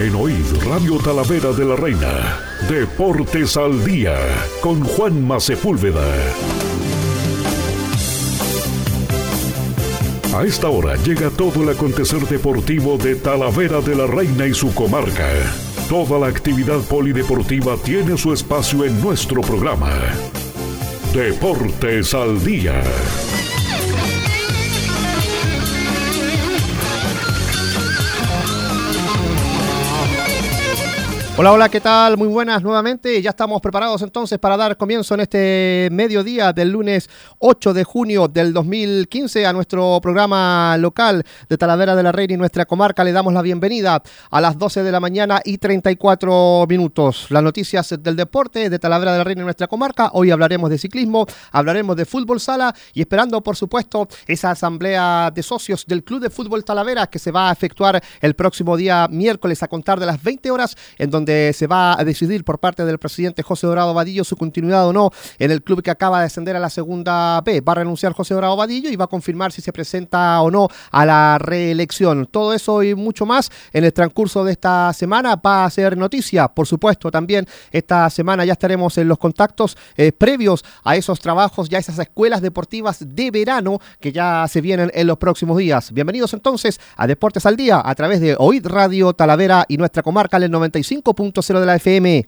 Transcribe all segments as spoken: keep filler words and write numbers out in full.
En O I D Radio Talavera de la Reina, Deportes al Día, con Juanma Sepúlveda. A esta hora llega todo el acontecer deportivo de Talavera de la Reina y su comarca. Toda la actividad polideportiva tiene su espacio en nuestro programa. Deportes al Día. Hola, hola, ¿qué tal? Muy buenas nuevamente. Ya estamos preparados entonces para dar comienzo en este mediodía del lunes ocho de junio del dos mil quince a nuestro programa local de Talavera de la Reina y nuestra comarca. Le damos la bienvenida a las doce de la mañana y treinta y cuatro minutos. Las noticias del deporte de Talavera de la Reina y nuestra comarca. Hoy hablaremos de ciclismo, hablaremos de fútbol sala y esperando, por supuesto, esa asamblea de socios del Club de Fútbol Talavera que se va a efectuar el próximo día miércoles a contar de las veinte horas, en donde se va a decidir por parte del presidente José Dorado Vadillo su continuidad o no en el club que acaba de ascender a la segunda B. Va a renunciar José Dorado Vadillo y va a confirmar si se presenta o no a la reelección. Todo eso y mucho más en el transcurso de esta semana va a ser noticia. Por supuesto, también esta semana ya estaremos en los contactos eh, previos a esos trabajos, ya esas escuelas deportivas de verano que ya se vienen en los próximos días. Bienvenidos entonces a Deportes al Día a través de O I D Radio Talavera y nuestra comarca en el noventa y cinco punto cero de la F M.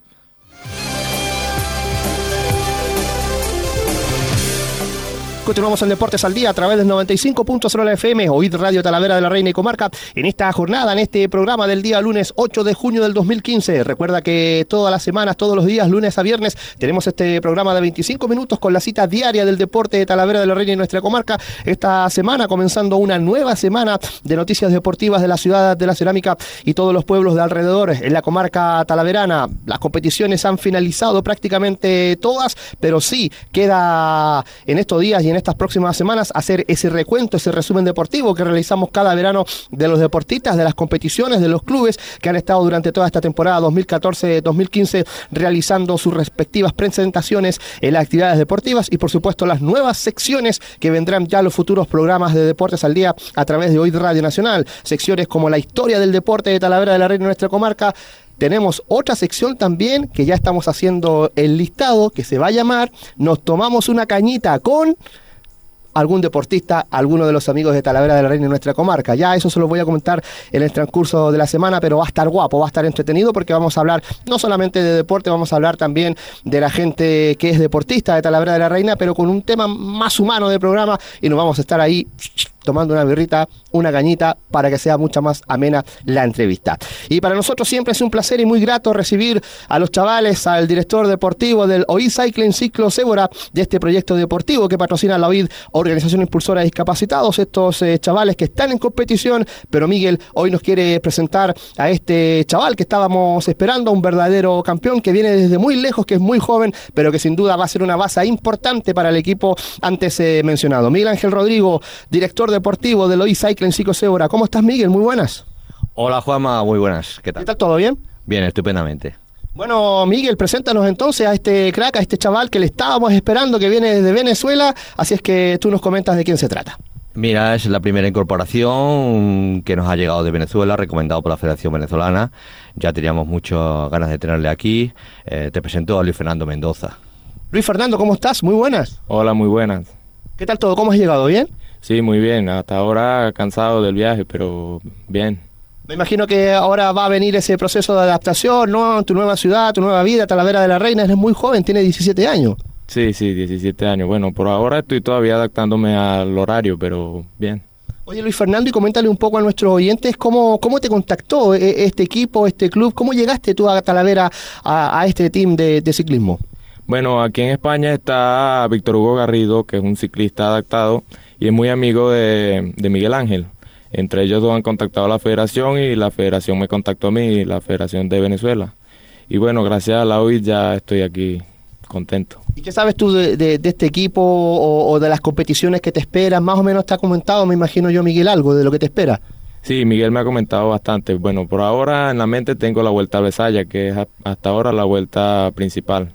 Continuamos en Deportes al Día a través del noventa y cinco punto cero de la F M, O I D Radio Talavera de la Reina y Comarca, en esta jornada, en este programa del día lunes ocho de junio del dos mil quince. Recuerda que todas las semanas, todos los días, lunes a viernes, tenemos este programa de veinticinco minutos con la cita diaria del deporte de Talavera de la Reina y nuestra comarca. Esta semana comenzando una nueva semana de noticias deportivas de la ciudad de la cerámica y todos los pueblos de alrededor en la comarca talaverana. Las competiciones han finalizado prácticamente todas, pero sí queda en estos días y en estas próximas semanas hacer ese recuento, ese resumen deportivo que realizamos cada verano de los deportistas, de las competiciones, de los clubes que han estado durante toda esta temporada dos mil catorce dos mil quince realizando sus respectivas presentaciones en las actividades deportivas y por supuesto las nuevas secciones que vendrán ya los futuros programas de Deportes al Día a través de O I D Radio Nacional. Secciones como la historia del deporte de Talavera de la Reina y nuestra comarca. Tenemos otra sección también que ya estamos haciendo el listado que se va a llamar Nos tomamos una cañita con algún deportista, alguno de los amigos de Talavera de la Reina en nuestra comarca. Ya eso se lo voy a comentar en el transcurso de la semana, pero va a estar guapo, va a estar entretenido porque vamos a hablar no solamente de deporte, vamos a hablar también de la gente que es deportista de Talavera de la Reina, pero con un tema más humano de programa y nos vamos a estar ahí tomando una birrita, una cañita, para que sea mucha más amena la entrevista. Y para nosotros siempre es un placer y muy grato recibir a los chavales, al director deportivo del O I D Cycling Ciclo Cébora, de este proyecto deportivo que patrocina la O I D, Organización Impulsora de Discapacitados, estos eh, chavales que están en competición, pero Miguel hoy nos quiere presentar a este chaval que estábamos esperando, un verdadero campeón que viene desde muy lejos, que es muy joven, pero que sin duda va a ser una base importante para el equipo antes eh, mencionado. Miguel Ángel Rodrigo, director deportivo del O I D Cycling Ciclo Cébora. ¿Cómo estás, Miguel? Muy buenas. Hola, Juanma, muy buenas. ¿Qué tal? ¿Qué tal? ¿Todo bien? Bien, estupendamente. Bueno, Miguel, preséntanos entonces a este crack, a este chaval que le estábamos esperando, que viene desde Venezuela, así es que tú nos comentas de quién se trata. Mira, es la primera incorporación que nos ha llegado de Venezuela, recomendado por la Federación Venezolana. Ya teníamos muchas ganas de tenerle aquí. Eh, te presento a Luis Fernando Mendoza. Luis Fernando, ¿cómo estás? Muy buenas. Hola, muy buenas. ¿Qué tal todo? ¿Cómo has llegado? ¿Bien? Sí, muy bien. Hasta ahora cansado del viaje, pero bien. Me imagino que ahora va a venir ese proceso de adaptación, ¿no? Tu nueva ciudad, tu nueva vida, Talavera de la Reina. Eres muy joven, tienes diecisiete años. Sí, sí, diecisiete años. Bueno, por ahora estoy todavía adaptándome al horario, pero bien. Oye, Luis Fernando, y coméntale un poco a nuestros oyentes cómo, cómo te contactó este equipo, este club. ¿Cómo llegaste tú a Talavera, a, a este team de, de ciclismo? Bueno, aquí en España está Víctor Hugo Garrido, que es un ciclista adaptado y es muy amigo de, de Miguel Ángel. Entre ellos dos han contactado a la federación y la federación me contactó a mí, la Federación de Venezuela. Y bueno, gracias a la O I D ya estoy aquí contento. ¿Y qué sabes tú de, de, de este equipo o, o de las competiciones que te esperan? Más o menos te ha comentado, me imagino yo, Miguel, algo de lo que te espera. Sí, Miguel me ha comentado bastante. Bueno, por ahora en la mente tengo la Vuelta a Besaya, que es hasta ahora la vuelta principal.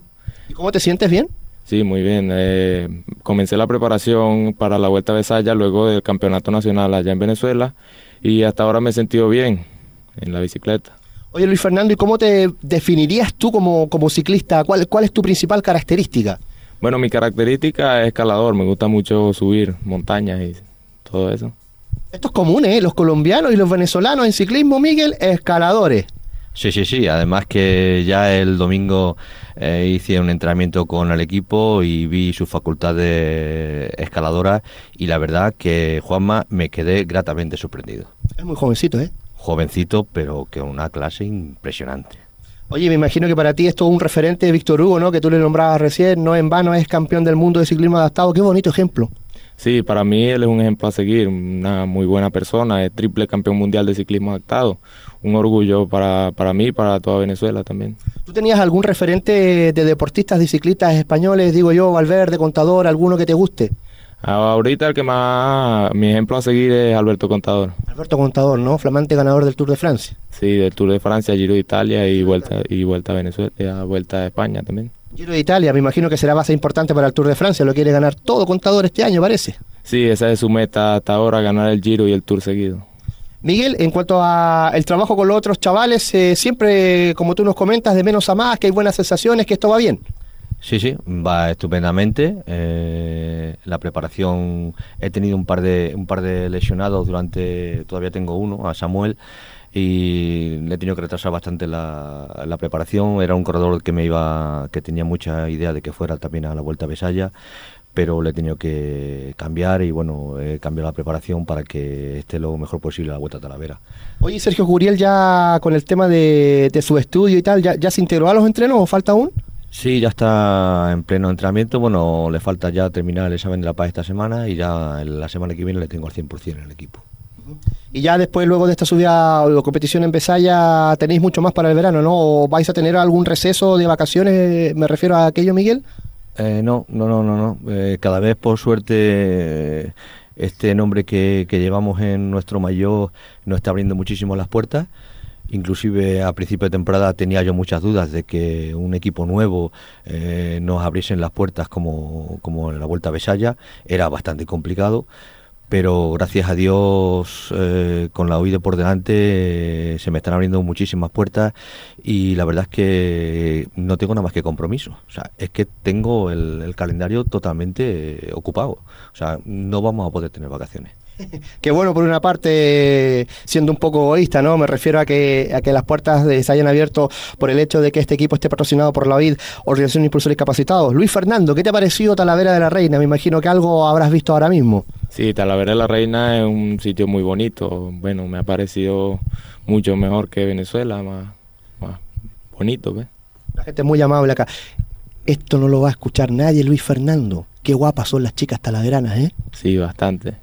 ¿Y cómo te sientes? ¿Bien? Sí, muy bien. Eh, comencé la preparación para la Vuelta a Besaya luego del campeonato nacional allá en Venezuela y hasta ahora me he sentido bien en la bicicleta. Oye, Luis Fernando, ¿y cómo te definirías tú como, como ciclista? ¿Cuál, ¿Cuál es tu principal característica? Bueno, mi característica es escalador, me gusta mucho subir montañas y todo eso. Esto es común, ¿eh? Los colombianos y los venezolanos en ciclismo, Miguel, escaladores. Sí, sí, sí. Además que ya el domingo eh, hice un entrenamiento con el equipo y vi sus facultades escaladoras y la verdad que, Juanma, me quedé gratamente sorprendido. Es muy jovencito, ¿eh? Jovencito, pero que una clase impresionante. Oye, me imagino que para ti es todo un referente de Víctor Hugo, ¿no? Que tú le nombrabas recién, no en vano es campeón del mundo de ciclismo adaptado. Qué bonito ejemplo. Sí, para mí él es un ejemplo a seguir, una muy buena persona, es triple campeón mundial de ciclismo adaptado. Un orgullo para, para mí y para toda Venezuela también. ¿Tú tenías algún referente de deportistas, de ciclistas españoles, digo yo, Valverde, Contador, alguno que te guste? Ahorita el que más, mi ejemplo a seguir es Alberto Contador. Alberto Contador, ¿no? Flamante ganador del Tour de Francia. Sí, del Tour de Francia, Giro de Italia y vuelta y vuelta a Venezuela, vuelta a España también. Giro de Italia, me imagino que será base importante para el Tour de Francia, lo quiere ganar todo Contador este año, parece. Sí, esa es su meta hasta ahora, ganar el Giro y el Tour seguido. Miguel, en cuanto a el trabajo con los otros chavales, eh, siempre, como tú nos comentas, de menos a más, que hay buenas sensaciones, que esto va bien. Sí, sí, va estupendamente. Eh, la preparación, he tenido un par de un par de lesionados durante, todavía tengo uno, a Samuel, y le he tenido que retrasar bastante la, la preparación. Era un corredor que me iba, que tenía mucha idea de que fuera también a la Vuelta a Besaya, pero le he tenido que cambiar y bueno, he cambiado la preparación para que esté lo mejor posible a la Vuelta a Talavera. Oye, Sergio Guriel, ya con el tema de, de su estudio y tal, ¿ya, ya se integró a los entrenos o falta aún? Sí, ya está en pleno entrenamiento. Bueno, le falta ya terminar el examen de la P A esta semana y ya la semana que viene le tengo al cien por ciento en el equipo. Y ya después, luego de esta subida o competición en Besaya, tenéis mucho más para el verano, ¿no? ¿O vais a tener algún receso de vacaciones? Me refiero a aquello, Miguel. Eh, no, no, no, no. no. Eh, cada vez, por suerte, este nombre que, que llevamos en nuestro maillot nos está abriendo muchísimo las puertas. Inclusive a principio de temporada tenía yo muchas dudas de que un equipo nuevo eh, nos abriesen las puertas como, como en la Vuelta a Besaya. Era bastante complicado, pero gracias a Dios eh, con la O I D por delante eh, se me están abriendo muchísimas puertas y la verdad es que no tengo nada más que compromiso. O sea, es que tengo el, el calendario totalmente eh, ocupado. O sea, no vamos a poder tener vacaciones. Que bueno, por una parte, siendo un poco egoísta, ¿no? Me refiero a que a que las puertas de, se hayan abierto por el hecho de que este equipo esté patrocinado por la O I D, Organización de Impulsores Capacitados. Luis Fernando, ¿qué te ha parecido Talavera de la Reina? Me imagino que algo habrás visto ahora mismo. Sí, Talavera de la Reina es un sitio muy bonito. Bueno, me ha parecido mucho mejor que Venezuela, más, más bonito, ¿ves? La gente es muy amable acá. Esto no lo va a escuchar nadie, Luis Fernando. Qué guapas son las chicas talaveranas, ¿eh? Sí, bastante.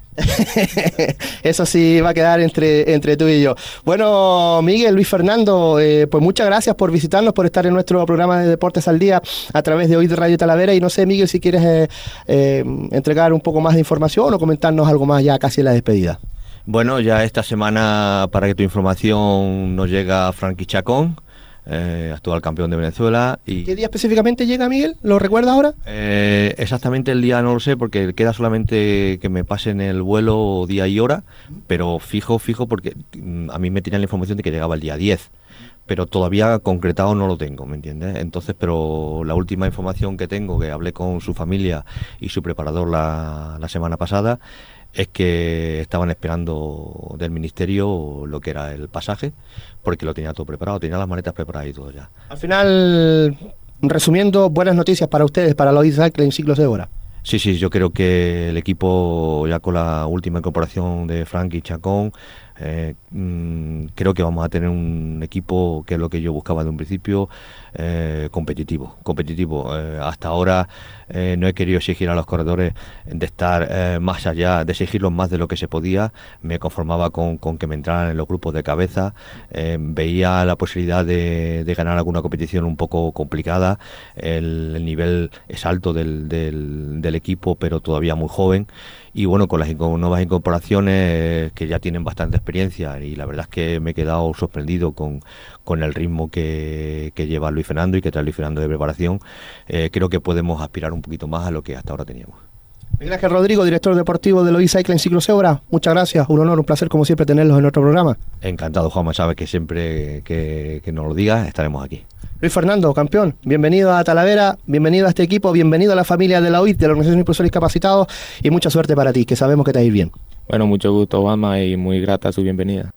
Eso sí va a quedar entre, entre tú y yo. Bueno, Miguel, Luis Fernando, eh, pues muchas gracias por visitarnos, por estar en nuestro programa de Deportes al Día a través de O I D Radio Talavera. Y no sé, Miguel, si quieres eh, eh, entregar un poco más de información o comentarnos algo más ya casi en la despedida. Bueno, ya esta semana, para que tu información nos llega Frankie Chacón, Eh, actual campeón de Venezuela. Y ¿qué día específicamente llega, Miguel? ¿Lo recuerdas ahora? Eh, exactamente el día no lo sé porque queda solamente que me pasen el vuelo, día y hora, pero fijo, fijo porque a mí me tenían la información de que llegaba el día diez, pero todavía concretado no lo tengo, ¿me entiendes? Entonces, pero la última información que tengo, que hablé con su familia y su preparador la, la semana pasada, es que estaban esperando del ministerio lo que era el pasaje, porque lo tenía todo preparado, tenía las maletas preparadas y todo ya. Al final, resumiendo, buenas noticias para ustedes, para los O I D Cycling Ciclos de Hora. Sí, sí, yo creo que el equipo, ya con la última incorporación de Frankie Chacón, eh, mmm, creo que vamos a tener un equipo que es lo que yo buscaba de un principio, eh, competitivo, competitivo. Eh, hasta ahora eh, no he querido exigir a los corredores de estar eh, más allá, de exigirlos más de lo que se podía. Me conformaba con, con que me entraran en los grupos de cabeza. Eh, veía la posibilidad de, de ganar alguna competición un poco complicada. El, el nivel es alto del, del, del equipo, pero todavía muy joven. Y bueno, con las nuevas incorporaciones eh, que ya tienen bastante experiencia, y la verdad es que me he quedado sorprendido con, con el ritmo que, que lleva Luis Fernando y que trae Luis Fernando de preparación. Eh, creo que podemos aspirar un poquito más a lo que hasta ahora teníamos. Miguel Ángel Rodrigo, director deportivo de Lois Cycling Ciclosebra, muchas gracias, un honor, un placer como siempre tenerlos en nuestro programa. Encantado, Juanma, sabes que siempre que, que nos lo digas estaremos aquí. Luis Fernando, campeón, bienvenido a Talavera, bienvenido a este equipo, bienvenido a la familia de la O I T, de la Organización de Impulsores Discapacitados, y mucha suerte para ti, que sabemos que te va a ir bien. Bueno, mucho gusto, Juanma, y muy grata su bienvenida.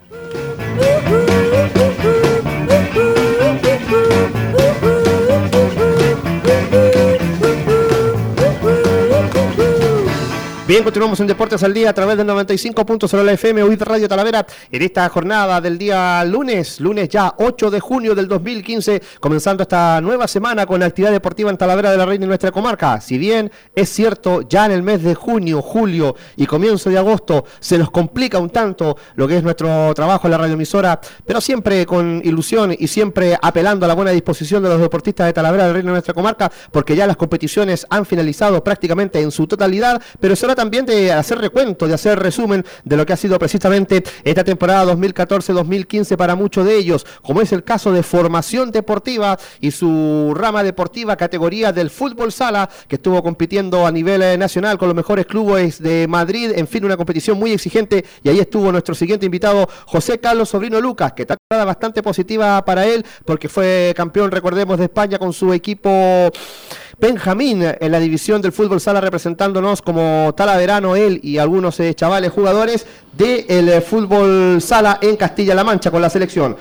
Bien, continuamos en Deportes al Día a través del noventa y cinco punto cero F M, O I T Radio Talavera, en esta jornada del día lunes, lunes ya ocho de junio del dos mil quince, comenzando esta nueva semana con la actividad deportiva en Talavera de la Reina y nuestra comarca. Si bien es cierto, ya en el mes de junio, julio y comienzo de agosto se nos complica un tanto lo que es nuestro trabajo en la radioemisora, pero siempre con ilusión y siempre apelando a la buena disposición de los deportistas de Talavera de la Reina y nuestra comarca, porque ya las competiciones han finalizado prácticamente en su totalidad, pero será también de hacer recuento, de hacer resumen de lo que ha sido precisamente esta temporada dos mil catorce dos mil quince para muchos de ellos, como es el caso de Formación Deportiva y su rama deportiva categoría del fútbol sala, que estuvo compitiendo a nivel eh, nacional con los mejores clubes de Madrid, en fin, una competición muy exigente, y ahí estuvo nuestro siguiente invitado, José Carlos Sobrino Lucas, que está bastante positiva para él, porque fue campeón, recordemos, de España con su equipo Benjamín en la división del fútbol sala, representándonos como talaverano él y algunos eh, chavales jugadores del eh, fútbol sala en Castilla-La Mancha con la selección.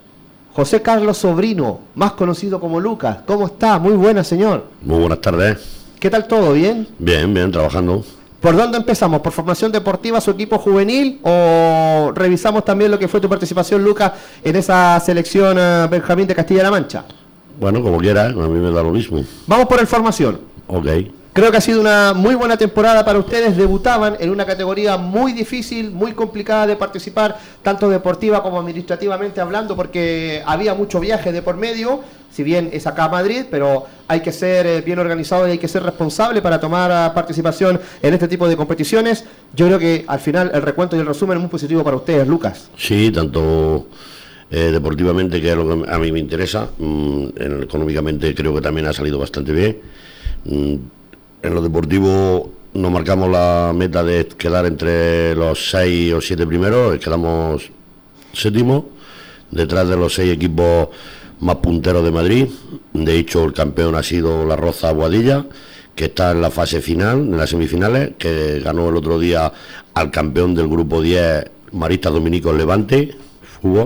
José Carlos Sobrino, más conocido como Lucas, ¿cómo está? Muy buena, señor. Muy buenas tardes. ¿Qué tal todo? ¿Bien? Bien, bien, trabajando. ¿Por dónde empezamos? ¿Por Formación Deportiva, su equipo juvenil? ¿O revisamos también lo que fue tu participación, Lucas, en esa selección eh, Benjamín de Castilla-La Mancha? Bueno, como quiera, a mí me da lo mismo. Vamos por el Formación. Ok. Creo que ha sido una muy buena temporada para ustedes. Debutaban en una categoría muy difícil, muy complicada de participar, tanto deportiva como administrativamente hablando, porque había mucho viaje de por medio, si bien es acá a Madrid, pero hay que ser eh, bien organizado y hay que ser responsable para tomar uh, participación en este tipo de competiciones. Yo creo que al final el recuento y el resumen es muy positivo para ustedes, Lucas. Sí, tanto eh, deportivamente, que es lo que a mí me interesa, mm, en, económicamente creo que también ha salido bastante bien. Mm, en lo deportivo nos marcamos la meta de quedar entre los seis o siete primeros, quedamos séptimos, detrás de los seis equipos más punteros de Madrid. De hecho, el campeón ha sido la Roza Boadilla, que está en la fase final, en las semifinales, que ganó el otro día al campeón del grupo diez, Maristas Dominicos Levante, fútbol,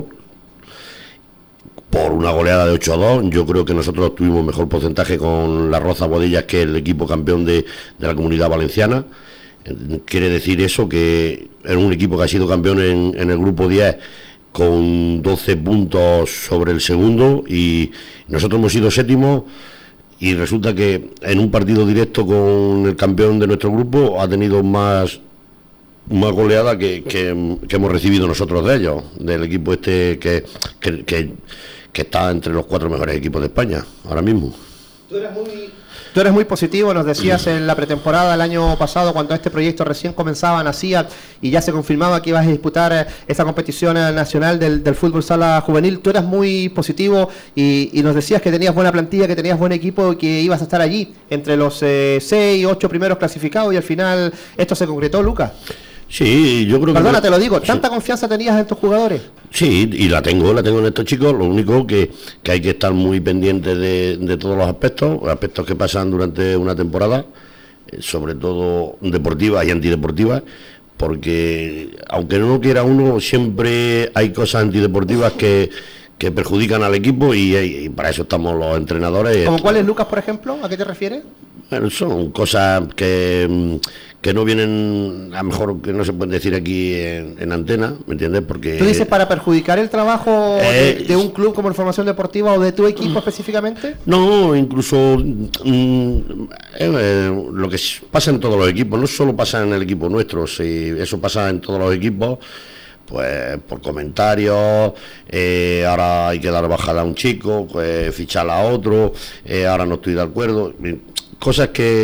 por una goleada de ocho a dos. Yo creo que nosotros tuvimos mejor porcentaje con la Roza Boadillas que el equipo campeón de, de la Comunidad Valenciana. Quiere decir eso, que es un equipo que ha sido campeón en, en el grupo diez con doce puntos sobre el segundo, y nosotros hemos sido séptimos, y resulta que en un partido directo con el campeón de nuestro grupo ha tenido más más goleada que, que, que hemos recibido nosotros de ellos, del equipo este que, que, que, que está entre los cuatro mejores equipos de España ahora mismo. Tú eres muy, tú eres muy positivo, nos decías en la pretemporada el año pasado, cuando este proyecto recién comenzaba, nacía y ya se confirmaba que ibas a disputar esa competición nacional del, del fútbol sala juvenil. Tú eras muy positivo y, y nos decías que tenías buena plantilla, que tenías buen equipo y que ibas a estar allí entre los eh, seis, ocho primeros clasificados, y al final esto se concretó, Lucas. Sí, yo creo que... Perdona, te lo digo, ¿tanta sí. confianza tenías en tus jugadores? Sí, y la tengo, la tengo en estos chicos. Lo único que, que hay que estar muy pendiente de, de todos los aspectos, aspectos que pasan durante una temporada, sobre todo deportivas y antideportivas, porque aunque no lo quiera uno, siempre hay cosas antideportivas que, que perjudican al equipo, y, y para eso estamos los entrenadores. ¿Como cuáles, Lucas, por ejemplo? ¿A qué te refieres? Bueno, son cosas que... que no vienen, a lo mejor que no se pueden decir aquí en, en antena, ¿me entiendes? Porque... ¿Tú dices para perjudicar el trabajo eh, de, de un club como el Formación Deportiva o de tu equipo específicamente? No, incluso mm, eh, lo que pasa en todos los equipos, no solo pasa en el equipo nuestro, si eso pasa en todos los equipos, pues por comentarios, eh, ahora hay que dar bajada a un chico, pues ficharla a otro, eh, ahora no estoy de acuerdo, cosas que... que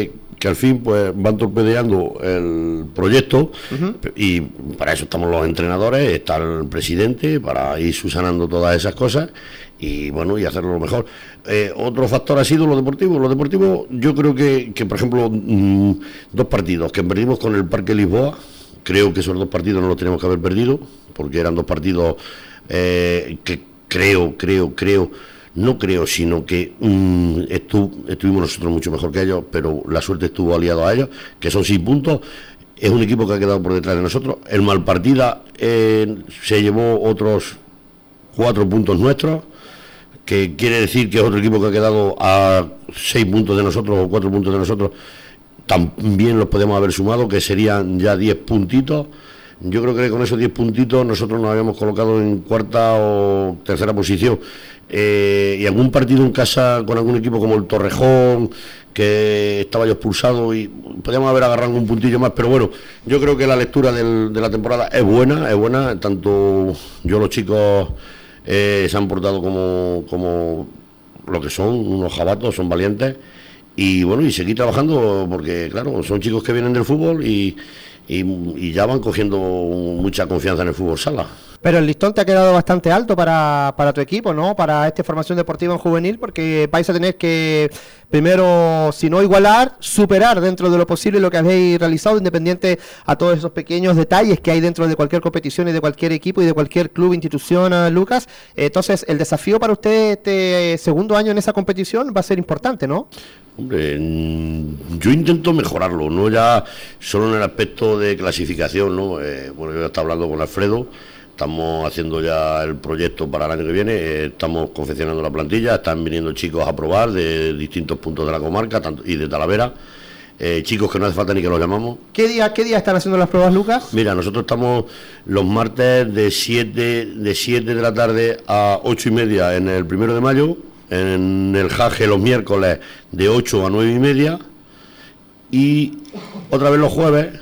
que al fin pues van torpedeando el proyecto. Uh-huh. Y para eso estamos los entrenadores, está el presidente, para ir subsanando todas esas cosas y bueno, y hacerlo lo mejor. Eh, otro factor ha sido lo deportivo. Lo deportivo, yo creo que, que por ejemplo, mmm, dos partidos que perdimos con el Parque Lisboa, creo que esos dos partidos no los teníamos que haber perdido, porque eran dos partidos eh, que creo, creo, creo, no creo, sino que mmm, estu, estuvimos nosotros mucho mejor que ellos, pero la suerte estuvo aliado a ellos, que son seis puntos. Es un equipo que ha quedado por detrás de nosotros. El Malpartida eh, se llevó otros cuatro puntos nuestros, que quiere decir que es otro equipo que ha quedado a seis puntos de nosotros o cuatro puntos de nosotros. También los podemos haber sumado, que serían ya diez puntitos. Yo creo que con esos diez puntitos nosotros nos habíamos colocado en cuarta o tercera posición. Eh, y algún partido en casa con algún equipo como el Torrejón, que estaba yo expulsado, y podíamos haber agarrado un puntillo más, pero bueno, yo creo que la lectura del, de la temporada es buena, es buena, tanto yo los chicos eh, se han portado como, como lo que son, unos jabatos, son valientes, y bueno, y seguir trabajando, porque claro, son chicos que vienen del fútbol y, y, y ya van cogiendo mucha confianza en el fútbol sala. Pero el listón te ha quedado bastante alto para, para tu equipo, ¿no? Para esta formación deportiva en juvenil, porque vais a tener que, primero, si no igualar, superar dentro de lo posible lo que habéis realizado, independiente a todos esos pequeños detalles que hay dentro de cualquier competición y de cualquier equipo y de cualquier club, institución, Lucas. Entonces, el desafío para usted este segundo año en esa competición va a ser importante, ¿no? Hombre, yo intento mejorarlo, no ya solo en el aspecto de clasificación, ¿no? Eh, bueno, yo estaba hablando con Alfredo. Estamos haciendo ya el proyecto para el año que viene, eh, estamos confeccionando la plantilla, están viniendo chicos a probar de distintos puntos de la comarca tanto, y de Talavera, eh, chicos que no hace falta ni que los llamamos. ¿Qué día, qué día están haciendo las pruebas, Lucas? Mira, nosotros estamos los martes de siete de, siete de la tarde a ocho y media en el primero de mayo, en el Jage los miércoles de ocho a nueve y media, y otra vez los jueves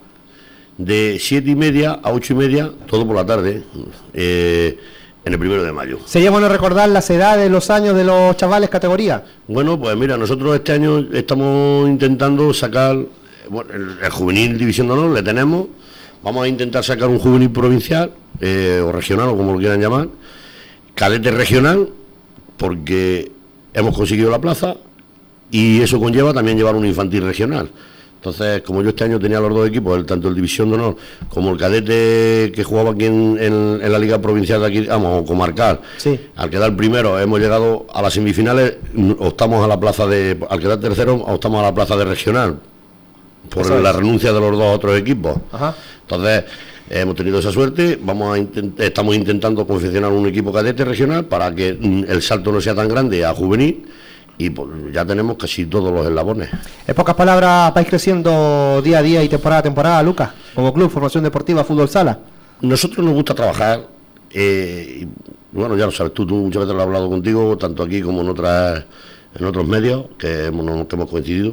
de siete y media a ocho y media, todo por la tarde, eh, en el primero de mayo. ¿Sería bueno recordar las edades, los años de los chavales categoría? Bueno, pues mira, nosotros este año estamos intentando sacar, bueno, el, el juvenil división de honor le tenemos, vamos a intentar sacar un juvenil provincial, eh, o regional, o como lo quieran llamar, cadete regional, porque hemos conseguido la plaza, y eso conlleva también llevar un infantil regional. Entonces, como yo este año tenía los dos equipos, el, tanto el División de Honor como el cadete que jugaba aquí en, en, en la Liga Provincial de aquí, vamos, o comarcal, sí. Al quedar primero hemos llegado a las semifinales, optamos a la plaza de, al quedar tercero optamos a la plaza de regional, por la es. renuncia de los dos otros equipos. Ajá. Entonces, hemos tenido esa suerte, vamos a intent, estamos intentando confeccionar un equipo cadete regional para que el salto no sea tan grande a juvenil, y pues ya tenemos casi todos los eslabones. En pocas palabras, vais creciendo día a día y temporada a temporada, Lucas, como club, formación deportiva, fútbol sala. Nosotros nos gusta trabajar, eh, y, bueno, ya lo sabes tú, tú muchas veces lo he hablado contigo, tanto aquí como en otras en otros medios que hemos, que hemos coincidido.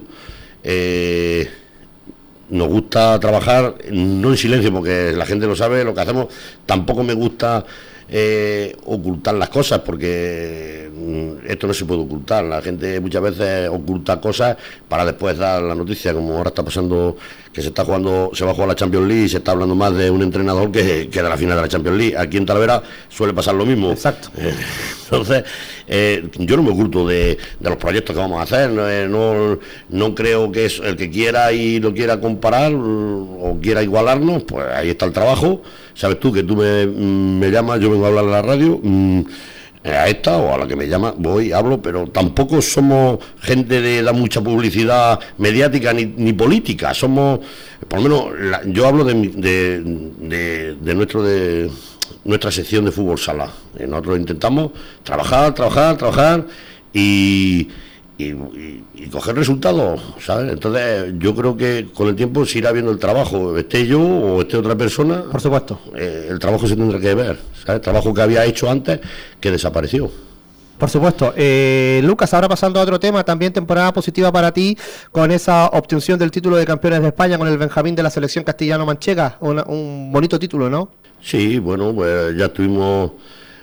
Eh, nos gusta trabajar, no en silencio, porque la gente lo sabe, lo que hacemos. Tampoco me gusta Eh, ocultar las cosas, porque mm, esto no se puede ocultar. La gente muchas veces oculta cosas para después dar la noticia, como ahora está pasando, que se está jugando, se va a jugar la Champions League y se está hablando más de un entrenador que, que de la final de la Champions League. Aquí en Talavera suele pasar lo mismo. Exacto. Eh, entonces, eh, yo no me oculto de, de los proyectos que vamos a hacer. No, eh, no, no creo que es el que quiera y lo quiera comparar o quiera igualarnos, pues ahí está el trabajo. Sabes tú que tú me, me llamas, yo vengo a hablar a la radio, mmm, a esta o a la que me llama, voy, hablo, pero tampoco somos gente de dar mucha publicidad mediática ni, ni política, somos, por lo menos, la, yo hablo de, de, de, de nuestro de nuestra sección de fútbol sala. Nosotros intentamos trabajar, trabajar, trabajar y... Y, y, y coger resultados, ¿sabes? Entonces yo creo que con el tiempo se irá viendo el trabajo, esté yo o esté otra persona. Por supuesto. Eh, el trabajo se tendrá que ver, ¿sabes? El trabajo que había hecho antes, que desapareció. Por supuesto. Eh, Lucas, ahora pasando a otro tema, también temporada positiva para ti, con esa obtención del título de campeones de España con el Benjamín de la selección castellano-manchega, una, un bonito título, ¿no? Sí, bueno, pues ya estuvimos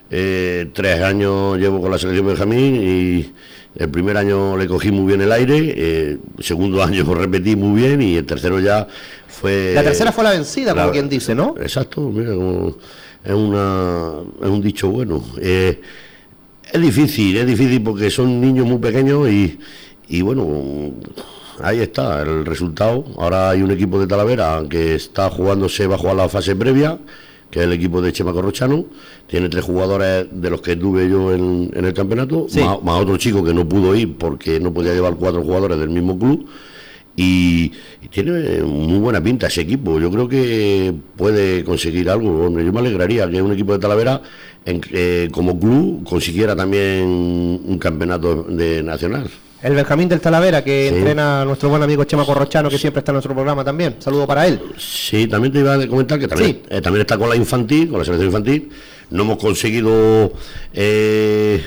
eh, tres años llevo con la selección Benjamín y el primer año le cogí muy bien el aire, eh, el segundo año repetí muy bien y el tercero ya fue... La tercera fue la vencida, la, como quien dice, ¿no? Exacto, mira, como es, una, es un dicho bueno. Eh, es difícil, es difícil porque son niños muy pequeños y, y bueno, ahí está el resultado. Ahora hay un equipo de Talavera que está jugándose, va a jugar la fase previa, que es el equipo de Chema Corrochano, tiene tres jugadores de los que tuve yo en, en el campeonato, sí. más, más otro chico que no pudo ir porque no podía llevar cuatro jugadores del mismo club, y, y tiene muy buena pinta ese equipo. Yo creo que puede conseguir algo. Bueno, yo me alegraría que un equipo de Talavera en, eh, como club consiguiera también un campeonato de nacional. El Benjamín del Talavera, que sí. entrena a nuestro buen amigo Chema Corrochano, que siempre está en nuestro programa también. Saludo para él. Sí, también te iba a comentar que también, sí. eh, también está con la infantil, con la selección infantil. No hemos conseguido eh,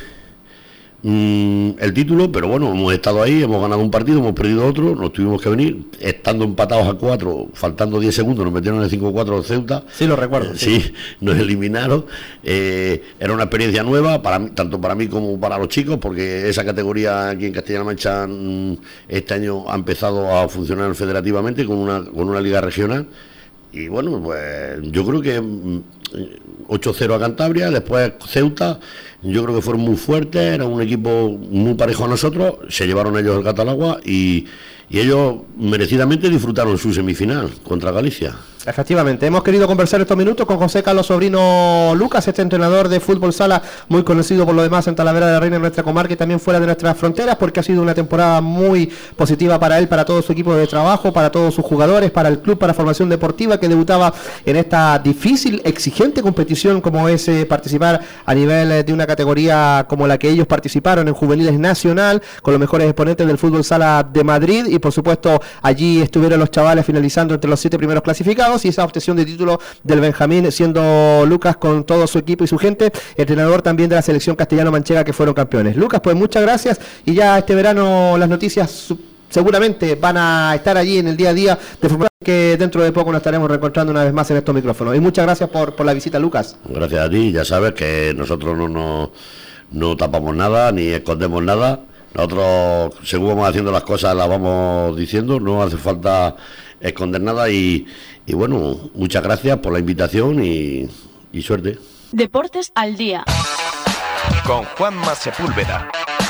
mm, el título, pero bueno, hemos estado ahí, hemos ganado un partido, hemos perdido otro, nos tuvimos que venir, estando empatados a cuatro, faltando diez segundos, nos metieron en el cinco cuatro de Ceuta. Sí, lo recuerdo. Eh, sí. sí, nos eliminaron. Eh, era una experiencia nueva, para mí, tanto para mí como para los chicos, porque esa categoría aquí en Castilla-La Mancha este año ha empezado a funcionar federativamente con una, con una liga regional. Y bueno, pues yo creo que ocho cero a Cantabria, después Ceuta, yo creo que fueron muy fuertes, era un equipo muy parejo a nosotros, se llevaron ellos el gato al agua y, y ellos merecidamente disfrutaron su semifinal contra Galicia. Efectivamente, hemos querido conversar estos minutos con José Carlos Sobrino Lucas, este entrenador de fútbol sala muy conocido por lo demás en Talavera de la Reina, en nuestra comarca y también fuera de nuestras fronteras, porque ha sido una temporada muy positiva para él, para todo su equipo de trabajo, para todos sus jugadores, para el club, para formación deportiva, que debutaba en esta difícil, exigente competición como es eh, participar a nivel eh, de una categoría como la que ellos participaron en Juveniles Nacional, con los mejores exponentes del fútbol sala de Madrid, y por supuesto allí estuvieron los chavales finalizando entre los siete primeros clasificados, y esa obtención de título del Benjamín, siendo Lucas con todo su equipo y su gente, entrenador también de la selección castellano-manchega, que fueron campeones. Lucas, pues muchas gracias, y ya este verano las noticias seguramente van a estar allí en el día a día, de forma que dentro de poco nos estaremos reencontrando una vez más en estos micrófonos. Y muchas gracias por, por la visita, Lucas. Gracias a ti, ya sabes que nosotros no, no, no tapamos nada, ni escondemos nada. Nosotros, según vamos haciendo las cosas, las vamos diciendo, no hace falta esconder nada y, y bueno, muchas gracias por la invitación y, y suerte. Deportes al día. Con Juanma Sepúlveda.